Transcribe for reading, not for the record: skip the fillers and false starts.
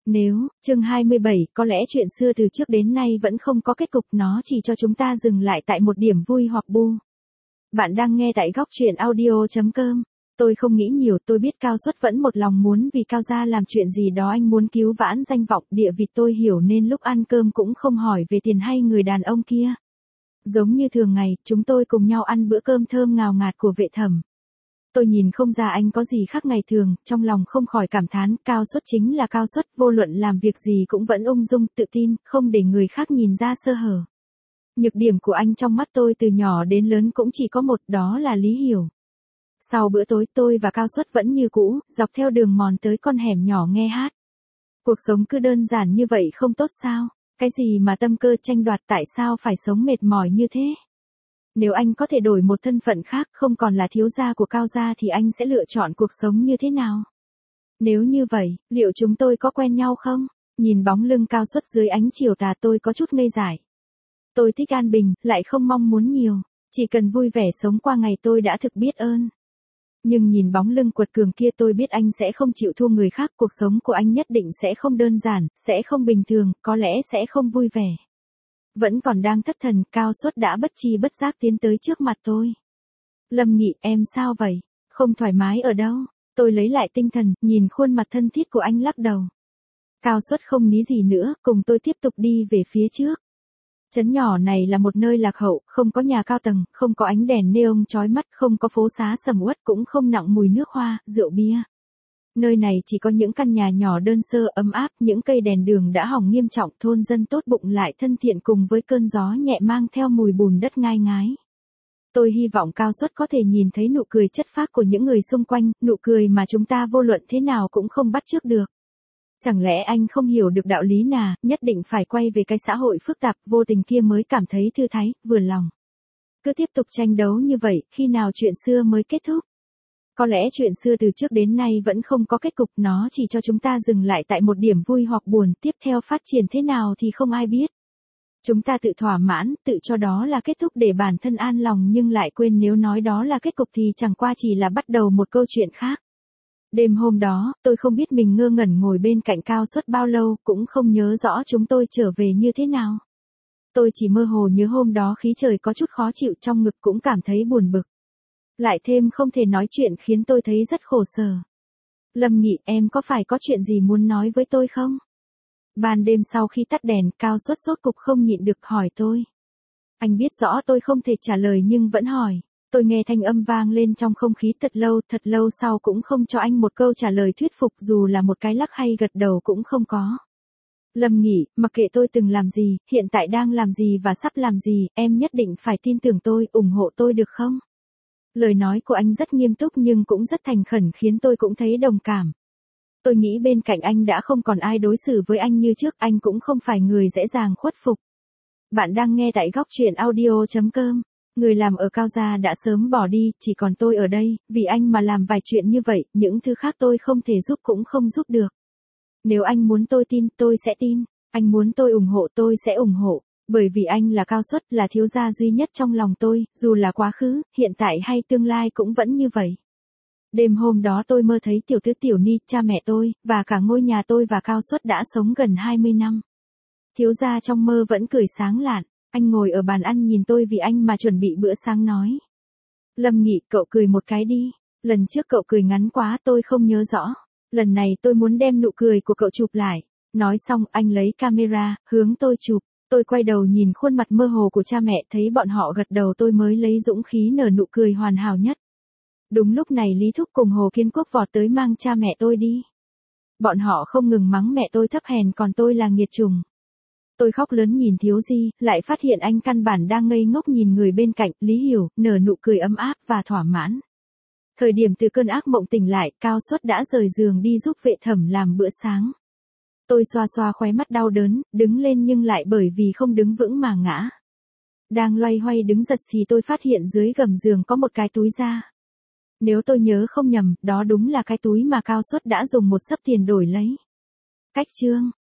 Chương 27, có lẽ chuyện xưa từ trước đến nay vẫn không có kết cục, nó chỉ cho chúng ta dừng lại tại một điểm vui hoặc bu. Bạn đang nghe tại góc truyện audio.com. Tôi không nghĩ nhiều, tôi biết Cao Xuất vẫn một lòng muốn vì Cao gia làm chuyện gì đó, anh muốn cứu vãn danh vọng, địa vị, tôi hiểu nên lúc ăn cơm cũng không hỏi về tiền hay người đàn ông kia. Giống như thường ngày, chúng tôi cùng nhau ăn bữa cơm thơm ngào ngạt của Vệ Thẩm. Tôi nhìn không ra anh có gì khác ngày thường, trong lòng không khỏi cảm thán, Cao Xuất chính là Cao Xuất, vô luận làm việc gì cũng vẫn ung dung, tự tin, không để người khác nhìn ra sơ hở. Nhược điểm của anh trong mắt tôi từ nhỏ đến lớn cũng chỉ có một, đó là Lý Hiểu. Sau bữa tối, tôi và Cao Xuất vẫn như cũ, dọc theo đường mòn tới con hẻm nhỏ nghe hát. Cuộc sống cứ đơn giản như vậy không tốt sao? Cái gì mà tâm cơ tranh đoạt, tại sao phải sống mệt mỏi như thế? Nếu anh có thể đổi một thân phận khác, không còn là thiếu gia của Cao gia thì anh sẽ lựa chọn cuộc sống như thế nào? Nếu như vậy, liệu chúng tôi có quen nhau không? Nhìn bóng lưng Cao Xuất dưới ánh chiều tà, tôi có chút ngây dại. Tôi thích an bình, lại không mong muốn nhiều. Chỉ cần vui vẻ sống qua ngày tôi đã thực biết ơn. Nhưng nhìn bóng lưng quật cường kia, tôi biết anh sẽ không chịu thua người khác, cuộc sống của anh nhất định sẽ không đơn giản, sẽ không bình thường, có lẽ sẽ không vui vẻ. Vẫn còn đang thất thần, Cao Xuất đã bất tri bất giác tiến tới trước mặt tôi. Lâm Nghị, em sao vậy? Không thoải mái ở đâu? Tôi lấy lại tinh thần, nhìn khuôn mặt thân thiết của anh lắc đầu. Cao Xuất không ní gì nữa, cùng tôi tiếp tục đi về phía trước. Trấn nhỏ này là một nơi lạc hậu, không có nhà cao tầng, không có ánh đèn neon chói mắt, không có phố xá sầm uất, cũng không nặng mùi nước hoa, rượu bia. Nơi này chỉ có những căn nhà nhỏ đơn sơ ấm áp, những cây đèn đường đã hỏng nghiêm trọng, thôn dân tốt bụng lại thân thiện cùng với cơn gió nhẹ mang theo mùi bùn đất ngai ngái. Tôi hy vọng Cao Xuất có thể nhìn thấy nụ cười chất phác của những người xung quanh, nụ cười mà chúng ta vô luận thế nào cũng không bắt chước được. Chẳng lẽ anh không hiểu được đạo lý nào, nhất định phải quay về cái xã hội phức tạp, vô tình kia mới cảm thấy thư thái, vừa lòng. Cứ tiếp tục tranh đấu như vậy, khi nào chuyện xưa mới kết thúc? Có lẽ chuyện xưa từ trước đến nay vẫn không có kết cục, nó chỉ cho chúng ta dừng lại tại một điểm vui hoặc buồn, tiếp theo phát triển thế nào thì không ai biết. Chúng ta tự thỏa mãn, tự cho đó là kết thúc để bản thân an lòng, nhưng lại quên nếu nói đó là kết cục thì chẳng qua chỉ là bắt đầu một câu chuyện khác. Đêm hôm đó, tôi không biết mình ngơ ngẩn ngồi bên cạnh Cao Xuất bao lâu, cũng không nhớ rõ chúng tôi trở về như thế nào. Tôi chỉ mơ hồ nhớ hôm đó khí trời có chút khó chịu, trong ngực cũng cảm thấy buồn bực. Lại thêm không thể nói chuyện khiến tôi thấy rất khổ sở. Lâm Nghị, em có phải có chuyện gì muốn nói với tôi không? Ban đêm sau khi tắt đèn, Cao Xuất rốt cục không nhịn được hỏi tôi. Anh biết rõ tôi không thể trả lời nhưng vẫn hỏi. Tôi nghe thanh âm vang lên trong không khí thật lâu sau cũng không cho anh một câu trả lời thuyết phục, dù là một cái lắc hay gật đầu cũng không có. Lâm Nghị, mặc kệ tôi từng làm gì, hiện tại đang làm gì và sắp làm gì, em nhất định phải tin tưởng tôi, ủng hộ tôi được không? Lời nói của anh rất nghiêm túc nhưng cũng rất thành khẩn, khiến tôi cũng thấy đồng cảm. Tôi nghĩ bên cạnh anh đã không còn ai đối xử với anh như trước, anh cũng không phải người dễ dàng khuất phục. Bạn đang nghe tại góc truyện audio.com. Người làm ở Cao gia đã sớm bỏ đi, chỉ còn tôi ở đây, vì anh mà làm vài chuyện như vậy, những thứ khác tôi không thể giúp cũng không giúp được. Nếu anh muốn tôi tin, tôi sẽ tin. Anh muốn tôi ủng hộ, tôi sẽ ủng hộ. Bởi vì anh là Cao Xuất, là thiếu gia duy nhất trong lòng tôi, dù là quá khứ, hiện tại hay tương lai cũng vẫn như vậy. Đêm hôm đó tôi mơ thấy tiểu thư Tiểu Ni, cha mẹ tôi, và cả ngôi nhà tôi và Cao Xuất đã sống gần 20 năm. Thiếu gia trong mơ vẫn cười sáng lạn. Anh ngồi ở bàn ăn nhìn tôi vì anh mà chuẩn bị bữa sáng nói. Lâm Nghị, cậu cười một cái đi. Lần trước cậu cười ngắn quá tôi không nhớ rõ. Lần này tôi muốn đem nụ cười của cậu chụp lại. Nói xong anh lấy camera, hướng tôi chụp. Tôi quay đầu nhìn khuôn mặt mơ hồ của cha mẹ, thấy bọn họ gật đầu tôi mới lấy dũng khí nở nụ cười hoàn hảo nhất. Đúng lúc này Lý Thúc cùng Hồ Kiến Quốc vọt tới mang cha mẹ tôi đi. Bọn họ không ngừng mắng mẹ tôi thấp hèn còn tôi là nghiệt chủng. Tôi khóc lớn nhìn Thiếu Di, lại phát hiện anh căn bản đang ngây ngốc nhìn người bên cạnh, Lý Hiểu, nở nụ cười ấm áp và thỏa mãn. Thời điểm từ cơn ác mộng tỉnh lại, Cao Xuất đã rời giường đi giúp Vệ Thẩm làm bữa sáng. Tôi xoa xoa khóe mắt đau đớn, đứng lên nhưng lại bởi vì không đứng vững mà ngã. Đang loay hoay đứng giật thì tôi phát hiện dưới gầm giường có một cái túi da. Nếu tôi nhớ không nhầm, đó đúng là cái túi mà Cao Xuất đã dùng một xấp tiền đổi lấy. Cách chương